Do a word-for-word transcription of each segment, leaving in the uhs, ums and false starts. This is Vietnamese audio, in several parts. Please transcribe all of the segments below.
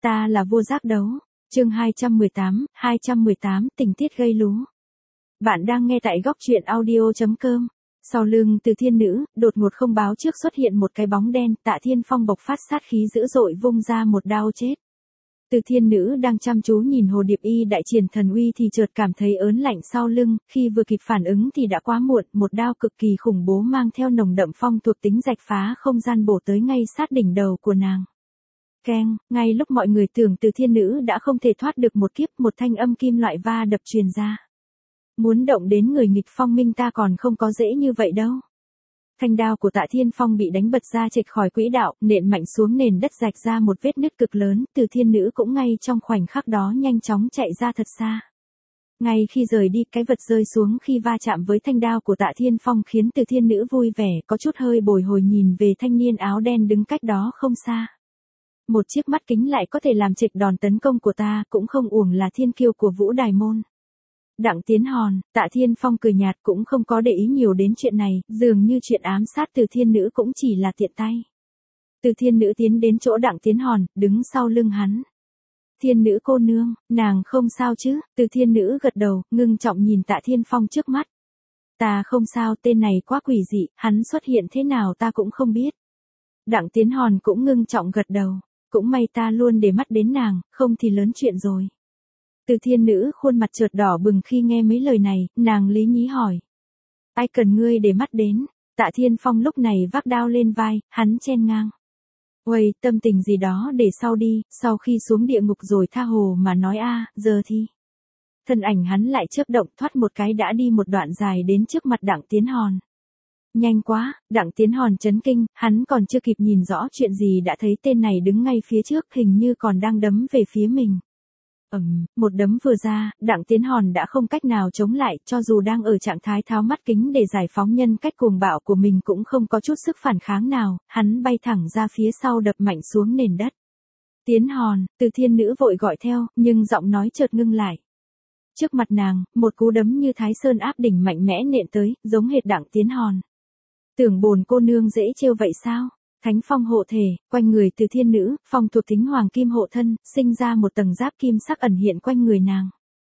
Ta là vua giác đấu. Chương hai trăm mười tám, hai trăm mười tám, tình tiết gây lú. Bạn đang nghe tại góc truyện audio chấm com. Sau lưng Từ Thiên Nữ, đột ngột không báo trước xuất hiện một cái bóng đen, Tạ Thiên Phong bộc phát sát khí dữ dội vung ra một đao chết. Từ Thiên Nữ đang chăm chú nhìn Hồ Điệp Y đại triển thần uy thì chợt cảm thấy ớn lạnh sau lưng, khi vừa kịp phản ứng thì đã quá muộn, một đao cực kỳ khủng bố mang theo nồng đậm phong thuộc tính rạch phá không gian bổ tới ngay sát đỉnh đầu của nàng. Keng, ngay lúc mọi người tưởng Từ Thiên Nữ đã không thể thoát được một kiếp, một thanh âm kim loại va đập truyền ra. Muốn động đến người nghịch phong minh ta còn không có dễ như vậy đâu. Thanh đao của Tạ Thiên Phong bị đánh bật ra chệch khỏi quỹ đạo, nện mạnh xuống nền đất rạch ra một vết nứt cực lớn, Từ Thiên Nữ cũng ngay trong khoảnh khắc đó nhanh chóng chạy ra thật xa. Ngay khi rời đi, cái vật rơi xuống khi va chạm với thanh đao của Tạ Thiên Phong khiến Từ Thiên Nữ vui vẻ, có chút hơi bồi hồi nhìn về thanh niên áo đen đứng cách đó không xa. Một chiếc mắt kính lại có thể làm trịch đòn tấn công của ta, cũng không uổng là thiên kiêu của Vũ Đài Môn. Đặng Tiến Hòn, Tạ Thiên Phong cười nhạt cũng không có để ý nhiều đến chuyện này, dường như chuyện ám sát Từ Thiên Nữ cũng chỉ là tiện tay. Từ Thiên Nữ tiến đến chỗ Đặng Tiến Hòn, đứng sau lưng hắn. Thiên Nữ cô nương, nàng không sao chứ? Từ Thiên Nữ gật đầu, ngưng trọng nhìn Tạ Thiên Phong trước mắt. Ta không sao, tên này quá quỷ dị, hắn xuất hiện thế nào ta cũng không biết. Đặng Tiến Hòn cũng ngưng trọng gật đầu. Cũng may ta luôn để mắt đến nàng, không thì lớn chuyện rồi. Từ Thiên Nữ khuôn mặt chợt đỏ bừng khi nghe mấy lời này, nàng lý nhí hỏi. Ai cần ngươi để mắt đến? Tạ Thiên Phong lúc này vác đao lên vai, hắn chen ngang. Uầy, tâm tình gì đó để sau đi, sau khi xuống địa ngục rồi tha hồ mà nói a, giờ thì. Thân ảnh hắn lại chớp động thoát một cái đã đi một đoạn dài đến trước mặt Đặng Tiến Hòn. Nhanh quá, Đặng Tiến Hòn chấn kinh, hắn còn chưa kịp nhìn rõ chuyện gì đã thấy tên này đứng ngay phía trước hình như còn đang đấm về phía mình. Ừm, một đấm vừa ra, Đặng Tiến Hòn đã không cách nào chống lại, cho dù đang ở trạng thái tháo mắt kính để giải phóng nhân cách cuồng bạo của mình cũng không có chút sức phản kháng nào, hắn bay thẳng ra phía sau đập mạnh xuống nền đất. Tiến Hòn, Từ Thiên Nữ vội gọi theo, nhưng giọng nói chợt ngưng lại. Trước mặt nàng, một cú đấm như Thái Sơn áp đỉnh mạnh mẽ nện tới, giống hệt Đặng Tiến Hòn. Tưởng bồn cô nương dễ trêu vậy sao? Thánh phong hộ thể, quanh người Từ Thiên Nữ, phong thuộc tính hoàng kim hộ thân, sinh ra một tầng giáp kim sắc ẩn hiện quanh người nàng.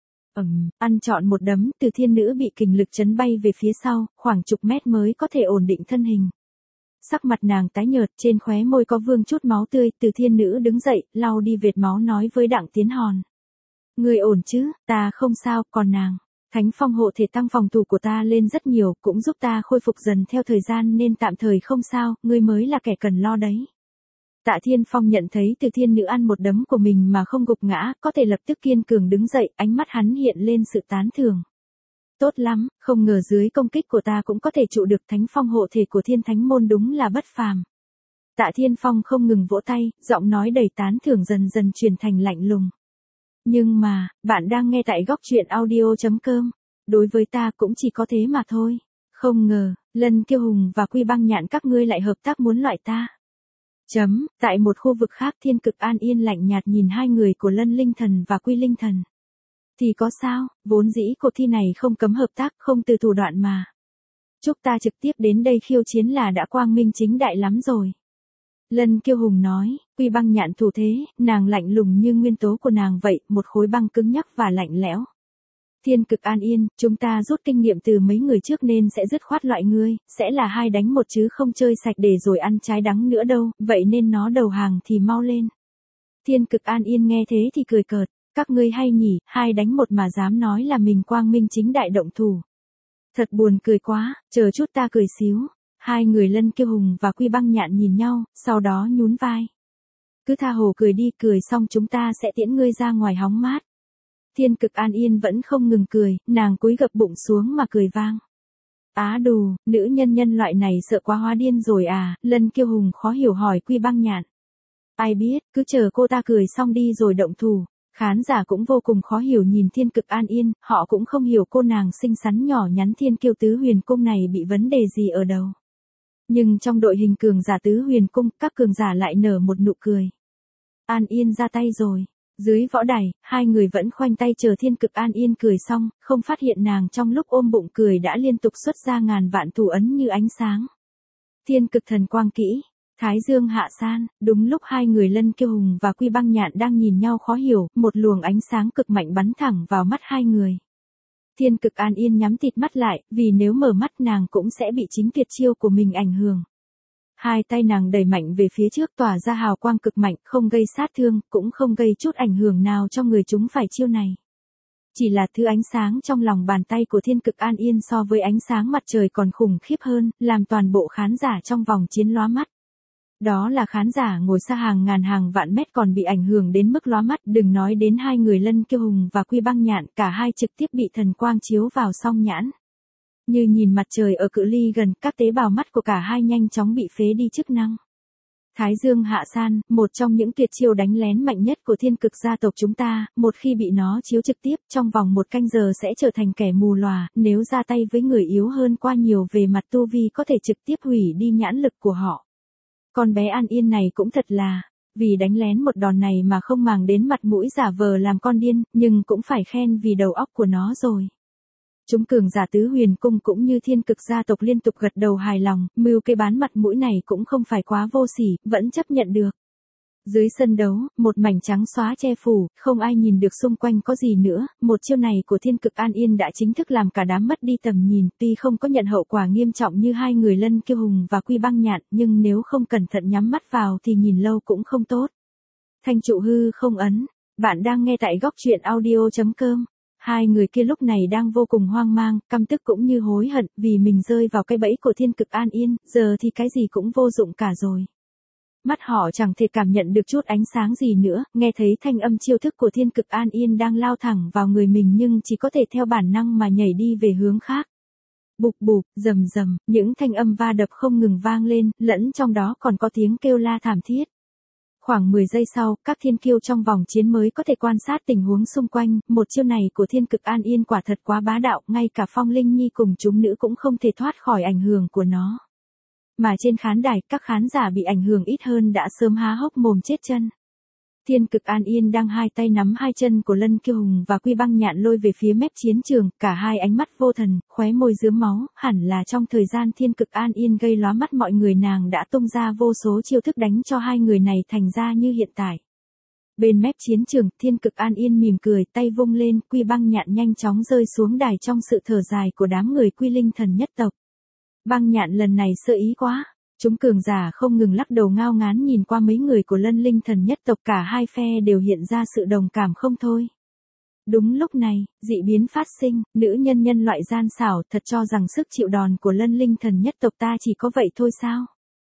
Ầm, ăn trọn một đấm, Từ Thiên Nữ bị kình lực chấn bay về phía sau, khoảng chục mét mới có thể ổn định thân hình. Sắc mặt nàng tái nhợt, trên khóe môi có vương chút máu tươi, Từ Thiên Nữ đứng dậy, lau đi vệt máu nói với Đặng Tiến Hòn. Người ổn chứ, ta không sao, còn nàng. Thánh phong hộ thể tăng phòng thủ của ta lên rất nhiều, cũng giúp ta khôi phục dần theo thời gian nên tạm thời không sao, ngươi mới là kẻ cần lo đấy. Tạ Thiên Phong nhận thấy Từ Thiên Nữ ăn một đấm của mình mà không gục ngã, có thể lập tức kiên cường đứng dậy, ánh mắt hắn hiện lên sự tán thưởng. Tốt lắm, không ngờ dưới công kích của ta cũng có thể trụ được thánh phong hộ thể của Thiên Thánh Môn đúng là bất phàm. Tạ Thiên Phong không ngừng vỗ tay, giọng nói đầy tán thưởng dần dần chuyển thành lạnh lùng. Nhưng mà, bạn đang nghe tại góc truyện audio chấm com. Đối với ta cũng chỉ có thế mà thôi. Không ngờ, Lân Kiêu Hùng và Quy Băng Nhạn các ngươi lại hợp tác muốn loại ta. Chấm, tại một khu vực khác Thiên Cực An yên lạnh nhạt nhìn hai người của Lân Linh Thần và Quy Linh Thần. Thì có sao, vốn dĩ cuộc thi này không cấm hợp tác, không từ thủ đoạn mà. Chúc ta trực tiếp đến đây khiêu chiến là đã quang minh chính đại lắm rồi. Lân Kiêu Hùng nói, Quy Băng Nhạn thủ thế, nàng lạnh lùng như nguyên tố của nàng vậy, một khối băng cứng nhắc và lạnh lẽo. Thiên Cực An yên, chúng ta rút kinh nghiệm từ mấy người trước nên sẽ dứt khoát loại ngươi, sẽ là hai đánh một chứ không chơi sạch để rồi ăn trái đắng nữa đâu, vậy nên nó đầu hàng thì mau lên. Thiên Cực An yên nghe thế thì cười cợt, các ngươi hay nhỉ, hai đánh một mà dám nói là mình quang minh chính đại động thủ. Thật buồn cười quá, chờ chút ta cười xíu. Hai người Lân Kiêu Hùng và Quy Băng Nhạn nhìn nhau, sau đó nhún vai. Cứ tha hồ cười đi, cười xong chúng ta sẽ tiễn ngươi ra ngoài hóng mát. Thiên Cực An yên vẫn không ngừng cười, nàng cúi gập bụng xuống mà cười vang. Á đù, nữ nhân nhân loại này sợ quá hóa điên rồi à, Lân Kiêu Hùng khó hiểu hỏi Quy Băng Nhạn. Ai biết, cứ chờ cô ta cười xong đi rồi động thủ. Khán giả cũng vô cùng khó hiểu nhìn Thiên Cực An yên, họ cũng không hiểu cô nàng xinh xắn nhỏ nhắn Thiên Kiêu Tứ Huyền Cung này bị vấn đề gì ở đầu. Nhưng trong đội hình cường giả Tứ Huyền Cung, các cường giả lại nở một nụ cười. An Yên ra tay rồi. Dưới võ đài, hai người vẫn khoanh tay chờ Thiên Cực An Yên cười xong, không phát hiện nàng trong lúc ôm bụng cười đã liên tục xuất ra ngàn vạn thủ ấn như ánh sáng. Thiên Cực thần quang kỹ. Thái dương hạ san, đúng lúc hai người Lân Kiêu Hùng và Quy Băng Nhạn đang nhìn nhau khó hiểu, một luồng ánh sáng cực mạnh bắn thẳng vào mắt hai người. Thiên Cực An Yên nhắm tịt mắt lại, vì nếu mở mắt nàng cũng sẽ bị chính tuyệt chiêu của mình ảnh hưởng. Hai tay nàng đẩy mạnh về phía trước tỏa ra hào quang cực mạnh, không gây sát thương, cũng không gây chút ảnh hưởng nào cho người chúng phải chiêu này. Chỉ là thứ ánh sáng trong lòng bàn tay của Thiên Cực An Yên so với ánh sáng mặt trời còn khủng khiếp hơn, làm toàn bộ khán giả trong vòng chiến lóa mắt. Đó là khán giả ngồi xa hàng ngàn hàng vạn mét còn bị ảnh hưởng đến mức lóa mắt, đừng nói đến hai người Lân Kiêu Hùng và Quy Băng Nhạn, cả hai trực tiếp bị thần quang chiếu vào song nhãn. Như nhìn mặt trời ở cự ly gần, các tế bào mắt của cả hai nhanh chóng bị phế đi chức năng. Thái dương hạ san, một trong những tuyệt chiêu đánh lén mạnh nhất của Thiên Cực gia tộc chúng ta, một khi bị nó chiếu trực tiếp, trong vòng một canh giờ sẽ trở thành kẻ mù lòa, nếu ra tay với người yếu hơn qua nhiều về mặt tu vi có thể trực tiếp hủy đi nhãn lực của họ. Con bé An Yên này cũng thật là, vì đánh lén một đòn này mà không màng đến mặt mũi giả vờ làm con điên, nhưng cũng phải khen vì đầu óc của nó rồi. Chúng cường giả tứ huyền cung cũng như Thiên Cực gia tộc liên tục gật đầu hài lòng, mưu cái bán mặt mũi này cũng không phải quá vô sỉ, vẫn chấp nhận được. Dưới sân đấu, một mảnh trắng xóa che phủ, không ai nhìn được xung quanh có gì nữa, một chiêu này của Thiên Cực An Yên đã chính thức làm cả đám mất đi tầm nhìn, tuy không có nhận hậu quả nghiêm trọng như hai người Lân Kiêu Hùng và Quy Băng Nhạn, nhưng nếu không cẩn thận nhắm mắt vào thì nhìn lâu cũng không tốt. Thanh trụ hư không ấn, bạn đang nghe tại góc truyện audio chấm com. Hai người kia lúc này đang vô cùng hoang mang, căm tức cũng như hối hận, vì mình rơi vào cái bẫy của Thiên Cực An Yên, giờ thì cái gì cũng vô dụng cả rồi. Mắt họ chẳng thể cảm nhận được chút ánh sáng gì nữa, nghe thấy thanh âm chiêu thức của Thiên Cực An Yên đang lao thẳng vào người mình nhưng chỉ có thể theo bản năng mà nhảy đi về hướng khác. Bụp bụp, rầm rầm, những thanh âm va đập không ngừng vang lên, lẫn trong đó còn có tiếng kêu la thảm thiết. Khoảng mười giây sau, các thiên kiêu trong vòng chiến mới có thể quan sát tình huống xung quanh, một chiêu này của Thiên Cực An Yên quả thật quá bá đạo, ngay cả Phong Linh Nhi cùng chúng nữ cũng không thể thoát khỏi ảnh hưởng của nó. Mà trên khán đài, các khán giả bị ảnh hưởng ít hơn đã sớm há hốc mồm chết chân. Thiên Cực An Yên đang hai tay nắm hai chân của Lân Kiêu Hùng và Quy Băng Nhạn lôi về phía mép chiến trường, cả hai ánh mắt vô thần, khóe môi rướm máu, hẳn là trong thời gian Thiên Cực An Yên gây lóa mắt mọi người nàng đã tung ra vô số chiêu thức đánh cho hai người này thành ra như hiện tại. Bên mép chiến trường, Thiên Cực An Yên mỉm cười, tay vung lên, Quy Băng Nhạn nhanh chóng rơi xuống đài trong sự thở dài của đám người Quy Linh thần nhất tộc. Băng Nhạn lần này sơ ý quá. Chúng cường giả không ngừng lắc đầu ngao ngán nhìn qua mấy người của Lân Linh thần nhất tộc, cả hai phe đều hiện ra sự đồng cảm không thôi. Đúng lúc này, dị biến phát sinh, nữ nhân nhân loại gian xảo thật cho rằng sức chịu đòn của Lân Linh thần nhất tộc ta chỉ có vậy thôi sao?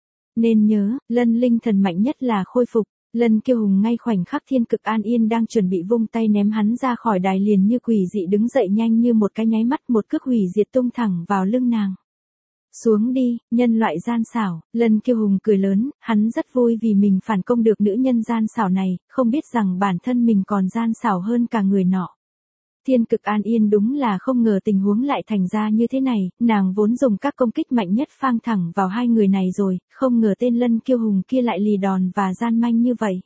Nên nhớ, Lân Linh thần mạnh nhất là khôi phục. Lân Kiêu Hùng ngay khoảnh khắc Thiên Cực An Yên đang chuẩn bị vung tay ném hắn ra khỏi đài liền như quỷ dị đứng dậy nhanh như một cái nháy mắt, một cước hủy diệt tung thẳng vào lưng nàng. Xuống đi, nhân loại gian xảo, Lân Kiêu Hùng cười lớn, hắn rất vui vì mình phản công được nữ nhân gian xảo này, không biết rằng bản thân mình còn gian xảo hơn cả người nọ. Thiên Cực An Yên đúng là không ngờ tình huống lại thành ra như thế này, nàng vốn dùng các công kích mạnh nhất phang thẳng vào hai người này rồi, không ngờ tên Lân Kiêu Hùng kia lại lì đòn và gian manh như vậy.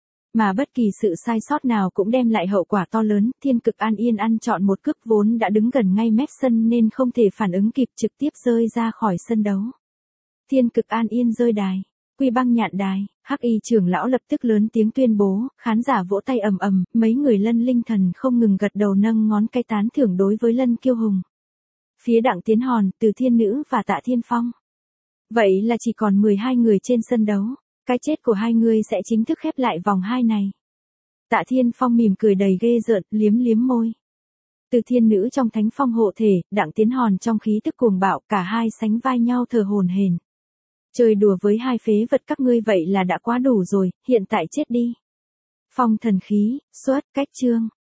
Mà bất kỳ sự sai sót nào cũng đem lại hậu quả to lớn, Thiên Cực An Yên ăn trọn một cước vốn đã đứng gần ngay mép sân nên không thể phản ứng kịp, trực tiếp rơi ra khỏi sân đấu. Thiên Cực An Yên rơi đài, Quy Băng Nhạn đài, Hắc Y trưởng lão lập tức lớn tiếng tuyên bố, khán giả vỗ tay ầm ầm, mấy người Lân Linh thần không ngừng gật đầu nâng ngón cái tán thưởng đối với Lân Kiêu Hùng. Phía Đặng Tiến Hòn, Từ Thiên Nữ và Tạ Thiên Phong. Vậy là chỉ còn mười hai người trên sân đấu. Cái chết của hai người sẽ chính thức khép lại vòng hai này. Tạ Thiên Phong mỉm cười đầy ghê rợn, liếm liếm môi. Từ Thiên Nữ trong thánh phong hộ thể, Đặng Tiến Hòn trong khí tức cuồng bạo, cả hai sánh vai nhau thở hổn hển. Chơi đùa với hai phế vật các ngươi vậy là đã quá đủ rồi, hiện tại chết đi. Phong thần khí, xuất, cách chương.